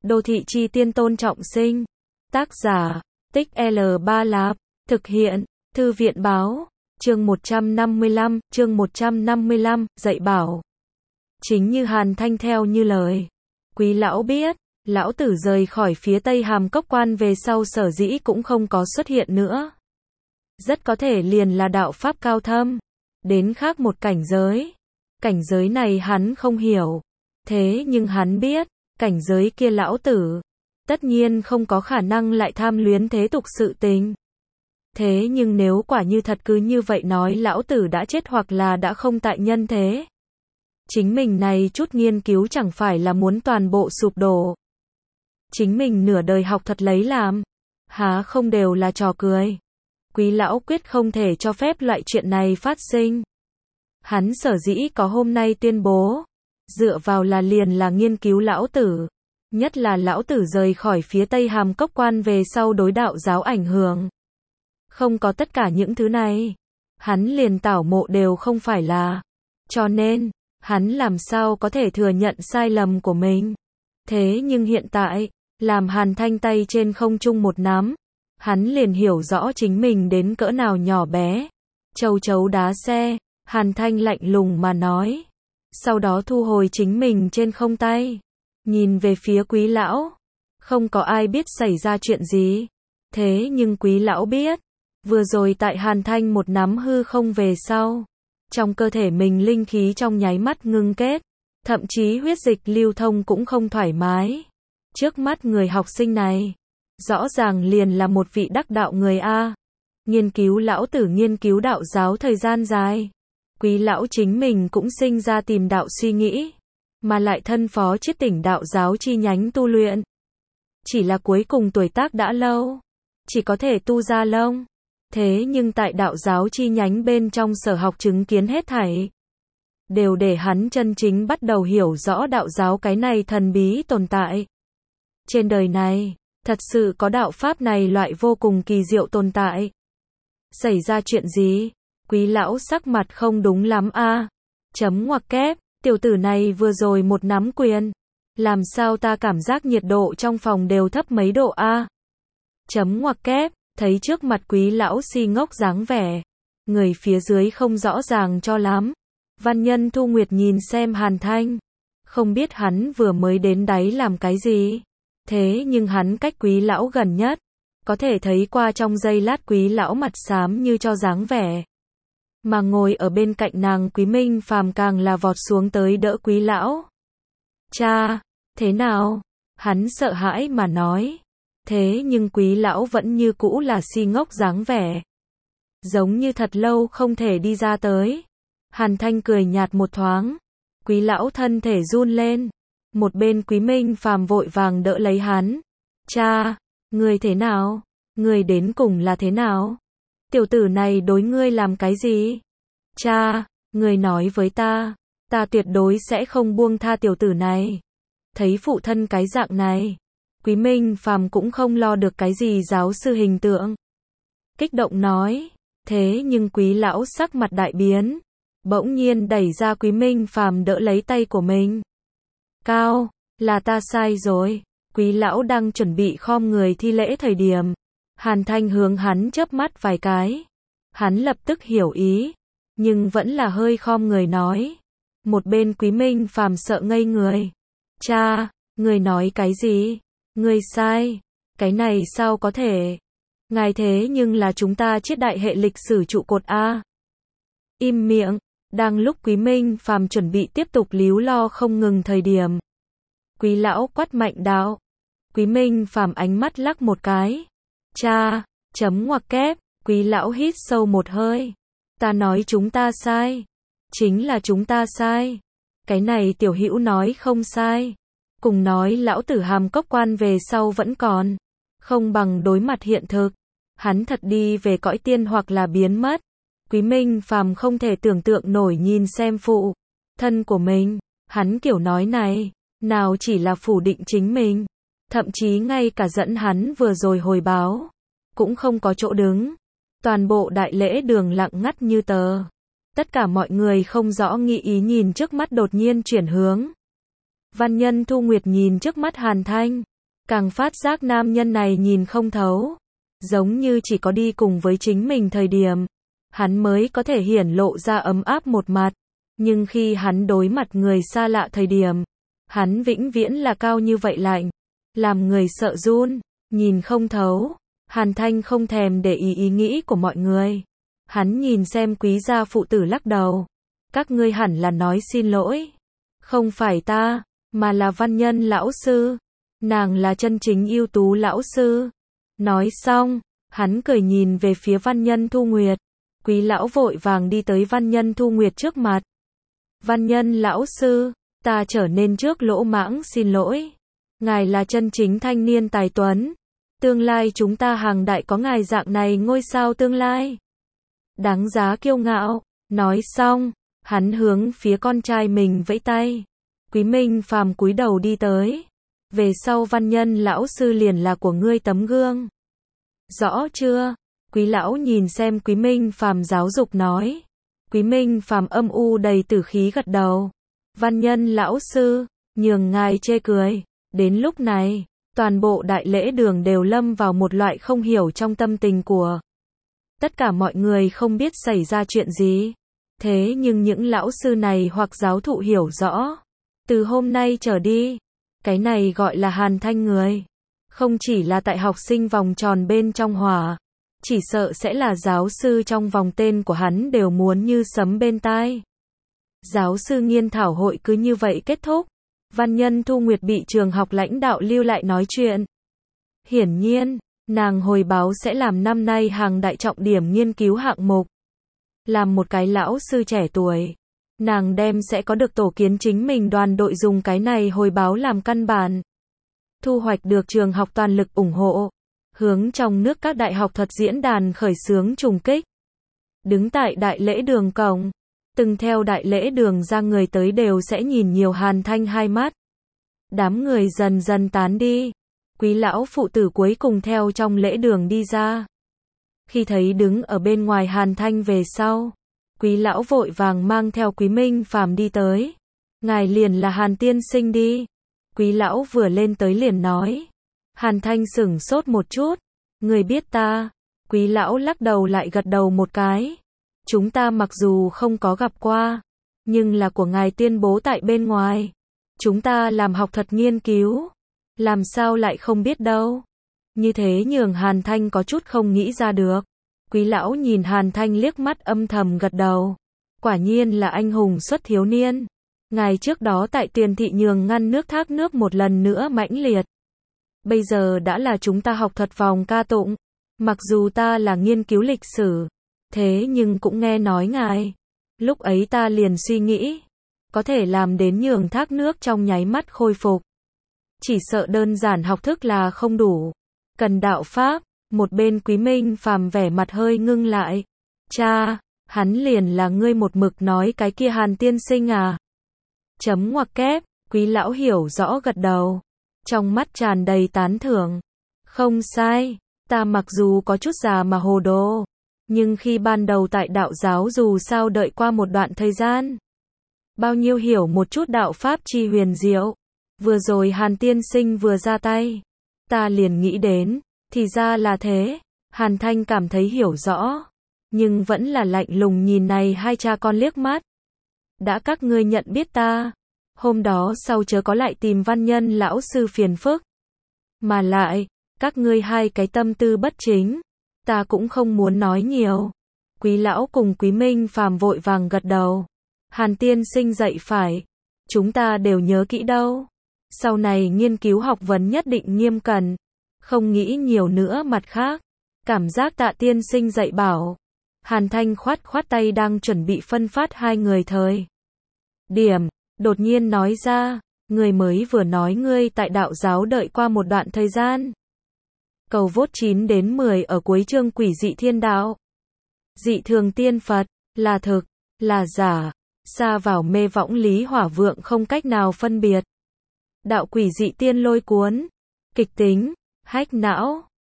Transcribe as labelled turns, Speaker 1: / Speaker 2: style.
Speaker 1: Đô thị chi tiên Tôn Trọng Sinh. Tác giả, Tích L Ba Lạp. Thực hiện, Thư viện báo. Chương 155, dạy bảo. Chính như Hàn Thanh theo như lời. Quý lão biết, lão tử rời khỏi phía Tây Hàm Cốc Quan về sau sở dĩ cũng không có xuất hiện nữa. Rất có thể liền là đạo pháp cao thâm, đến khác một cảnh giới. Cảnh giới này hắn không hiểu. Thế nhưng hắn biết, cảnh giới kia lão tử, tất nhiên không có khả năng lại tham luyến thế tục sự tình. Thế nhưng nếu quả như thật cứ như vậy nói lão tử đã chết hoặc là đã không tại nhân thế. Chính mình này chút nghiên cứu chẳng phải là muốn toàn bộ sụp đổ. Chính mình nửa đời học thật lấy làm, há không đều là trò cười. Quý lão quyết không thể cho phép loại chuyện này phát sinh. Hắn sở dĩ có hôm nay tuyên bố, dựa vào là liền là nghiên cứu lão tử. Nhất là lão tử rời khỏi phía Tây Hàm Cốc Quan về sau đối đạo giáo ảnh hưởng. Không có tất cả những thứ này, hắn liền tảo mộ đều không phải là. Cho nên, hắn làm sao có thể thừa nhận sai lầm của mình. Thế nhưng hiện tại, làm Hàn Thanh tay trên không trung một nắm, hắn liền hiểu rõ chính mình đến cỡ nào nhỏ bé. Châu chấu đá xe, Hàn Thanh lạnh lùng mà nói. Sau đó thu hồi chính mình trên không tay. Nhìn về phía quý lão. Không có ai biết xảy ra chuyện gì. Thế nhưng quý lão biết. Vừa rồi tại Hàn Thanh một nắm hư không về sau. Trong cơ thể mình linh khí trong nháy mắt ngưng kết. Thậm chí huyết dịch lưu thông cũng không thoải mái. Trước mắt người học sinh này. Rõ ràng liền là một vị đắc đạo người A. Nghiên cứu lão tử nghiên cứu đạo giáo thời gian dài. Quý lão chính mình cũng sinh ra tìm đạo suy nghĩ. Mà lại thân phó chiết tỉnh đạo giáo chi nhánh tu luyện. Chỉ là cuối cùng tuổi tác đã lâu. Chỉ có thể tu ra lông. Thế nhưng tại đạo giáo chi nhánh bên trong sở học chứng kiến hết thảy. Đều để hắn chân chính bắt đầu hiểu rõ đạo giáo cái này thần bí tồn tại. Trên đời này, thật sự có đạo pháp này loại vô cùng kỳ diệu tồn tại. Xảy ra chuyện gì? Quý lão sắc mặt không đúng lắm a. Chấm ngoặc kép, tiểu tử này vừa rồi một nắm quyền. Làm sao ta cảm giác nhiệt độ trong phòng đều thấp mấy độ a? Chấm ngoặc kép, thấy trước mặt quý lão si ngốc dáng vẻ. Người phía dưới không rõ ràng cho lắm. Văn nhân Thu Nguyệt nhìn xem Hàn Thanh. Không biết hắn vừa mới đến đáy làm cái gì. Thế nhưng hắn cách quý lão gần nhất. Có thể thấy qua trong giây lát quý lão mặt xám như cho dáng vẻ. Mà ngồi ở bên cạnh nàng Quý Minh Phàm càng là vọt xuống tới đỡ quý lão. Cha, thế nào? Hắn sợ hãi mà nói. Thế nhưng quý lão vẫn như cũ là si ngốc dáng vẻ. Giống như thật lâu không thể đi ra tới. Hàn Thanh cười nhạt một thoáng. Quý lão thân thể run lên. Một bên Quý Minh Phàm vội vàng đỡ lấy hắn. Cha, ngươi thế nào? Ngươi đến cùng là thế nào? Tiểu tử này đối ngươi làm cái gì? Cha, ngươi nói với ta tuyệt đối sẽ không buông tha tiểu tử này. Thấy phụ thân cái dạng này, Quý Minh Phàm cũng không lo được cái gì giáo sư hình tượng. Kích động nói, thế nhưng quý lão sắc mặt đại biến, bỗng nhiên đẩy ra Quý Minh Phàm đỡ lấy tay của mình. Cao, là ta sai rồi. Quý lão đang chuẩn bị khom người thi lễ thời điểm. Hàn Thanh hướng hắn chớp mắt vài cái. Hắn lập tức hiểu ý, nhưng vẫn là hơi khom người nói. Một bên Quý Minh Phàm sợ ngây người. Cha, ngươi nói cái gì? Ngươi sai. Cái này sao có thể? Ngài thế nhưng là chúng ta triết đại hệ lịch sử trụ cột A. Im miệng. Đang lúc Quý Minh Phàm chuẩn bị tiếp tục líu lo không ngừng thời điểm. Quý lão quát mạnh đạo. Quý Minh Phàm ánh mắt lắc một cái. Cha, chấm ngoặc kép, quý lão hít sâu một hơi. Ta nói chúng ta sai. Chính là chúng ta sai. Cái này tiểu hữu nói không sai. Cùng nói lão tử Hàm Cốc Quan về sau vẫn còn. Không bằng đối mặt hiện thực. Hắn thật đi về cõi tiên hoặc là biến mất. Quý Minh Phàm không thể tưởng tượng nổi nhìn xem phụ thân của mình. Hắn kiểu nói này, nào chỉ là phủ định chính mình. Thậm chí ngay cả dẫn hắn vừa rồi hồi báo. Cũng không có chỗ đứng. Toàn bộ đại lễ đường lặng ngắt như tờ. Tất cả mọi người không rõ nghĩ ý nhìn trước mắt đột nhiên chuyển hướng. Văn nhân Thu Nguyệt nhìn trước mắt Hàn Thanh. càng phát giác nam nhân này nhìn không thấu. Giống như chỉ có đi cùng với chính mình thời điểm, hắn mới có thể hiển lộ ra ấm áp một mặt. Nhưng khi hắn đối mặt người xa lạ thời điểm, hắn vĩnh viễn là cao như vậy lạnh, làm người sợ run, nhìn không thấu. Hàn Thanh không thèm để ý nghĩ của mọi người. Hắn nhìn xem Quý gia phụ tử lắc đầu. Các ngươi hẳn là nói xin lỗi. Không phải ta, mà là Văn Nhân lão sư. Nàng là chân chính ưu tú lão sư. Nói xong, hắn cười nhìn về phía Văn Nhân Thu Nguyệt. Quý lão vội vàng đi tới Văn Nhân Thu Nguyệt trước mặt. Văn Nhân lão sư, ta trở nên trước lỗ mãng xin lỗi. Ngài là chân chính thanh niên tài tuấn. Tương lai chúng ta hàng đại có ngài dạng này ngôi sao tương lai. Đáng giá kiêu ngạo. Nói xong, hắn hướng phía con trai mình vẫy tay. Quý Minh Phàm cúi đầu đi tới. Về sau Văn Nhân lão sư liền là của ngươi tấm gương. Rõ chưa? Quý lão nhìn xem Quý Minh Phàm giáo dục nói. Quý Minh Phàm âm u đầy tử khí gật đầu. Văn Nhân lão sư, nhường ngài chê cười. Đến lúc này, toàn bộ đại lễ đường đều lâm vào một loại không hiểu trong tâm tình của tất cả mọi người, không biết xảy ra chuyện gì. Thế nhưng những lão sư này hoặc giáo thụ hiểu rõ. Từ hôm nay trở đi, cái này gọi là Hàn Thanh người. Không chỉ là tại học sinh vòng tròn bên trong hỏa, chỉ sợ sẽ là giáo sư trong vòng tên của hắn đều muốn như sấm bên tai. Giáo sư nghiên thảo hội cứ như vậy kết thúc. Văn Nhân Thu Nguyệt bị trường học lãnh đạo lưu lại nói chuyện. Hiển nhiên, nàng hồi báo sẽ làm năm nay hàng đại trọng điểm nghiên cứu hạng mục. Làm một cái lão sư trẻ tuổi, nàng đem sẽ có được tổ kiến chính mình đoàn đội, dùng cái này hồi báo làm căn bản. Thu hoạch được trường học toàn lực ủng hộ, hướng trong nước các đại học thuật diễn đàn khởi xướng trùng kích. Đứng tại đại lễ đường cổng, từng theo đại lễ đường ra người tới đều sẽ nhìn nhiều Hàn Thanh hai mắt. Đám người dần dần tán đi. Quý lão phụ tử cuối cùng theo trong lễ đường đi ra. Khi thấy đứng ở bên ngoài Hàn Thanh về sau, Quý lão vội vàng mang theo Quý Minh Phàm đi tới. Ngài liền là Hàn tiên sinh đi. Quý lão vừa lên tới liền nói. Hàn Thanh sửng sốt một chút. Người biết ta? Quý lão lắc đầu lại gật đầu một cái. Chúng ta mặc dù không có gặp qua, nhưng là của ngài tuyên bố tại bên ngoài. Chúng ta làm học thuật nghiên cứu, làm sao lại không biết đâu. Như thế nhường Hàn Thanh có chút không nghĩ ra được. Quý lão nhìn Hàn Thanh liếc mắt âm thầm gật đầu. Quả nhiên là anh hùng xuất thiếu niên. Ngài trước đó tại Tiền thị nhường ngăn nước thác nước một lần nữa mãnh liệt. Bây giờ đã là chúng ta học thuật vòng ca tụng. Mặc dù ta là nghiên cứu lịch sử, thế nhưng cũng nghe nói ngài. Lúc ấy ta liền suy nghĩ, có thể làm đến nhường thác nước trong nháy mắt khôi phục. Chỉ sợ đơn giản học thức là không đủ, cần đạo pháp. Một bên Quý Minh Phàm vẻ mặt hơi ngưng lại. Cha, hắn liền là ngươi một mực nói cái kia Hàn tiên sinh à? Chấm ngoặc kép. Quý lão hiểu rõ gật đầu, trong mắt tràn đầy tán thưởng. Không sai, ta mặc dù có chút già mà hồ đồ, nhưng khi ban đầu tại đạo giáo dù sao đợi qua một đoạn thời gian, bao nhiêu hiểu một chút đạo pháp chi huyền diệu. Vừa rồi Hàn tiên sinh vừa ra tay, ta liền nghĩ đến, thì ra là thế. Hàn Thanh cảm thấy hiểu rõ, nhưng vẫn là lạnh lùng nhìn này hai cha con liếc mắt. Đã các ngươi nhận biết ta, hôm đó sau chớ có lại tìm Văn Nhân lão sư phiền phức. Mà lại, các ngươi hai cái tâm tư bất chính, ta cũng không muốn nói nhiều. Quý lão cùng Quý Minh Phàm vội vàng gật đầu. Hàn tiên sinh dạy phải, chúng ta đều nhớ kỹ đâu. Sau này nghiên cứu học vấn nhất định nghiêm cẩn, không nghĩ nhiều nữa. Mặt khác, cảm giác Tạ tiên sinh dạy bảo. Hàn Thanh khoát khoát tay đang chuẩn bị phân phát hai người thời điểm, đột nhiên nói ra, người mới vừa nói ngươi tại đạo giáo đợi qua một đoạn thời gian. Cầu vốt 9 đến 10 ở cuối chương. Quỷ dị thiên đạo, dị thường tiên Phật, là thực, là giả, xa vào mê võng lý hỏa vượng không cách nào phân biệt. Đạo quỷ dị tiên lôi cuốn, kịch tính, hách não.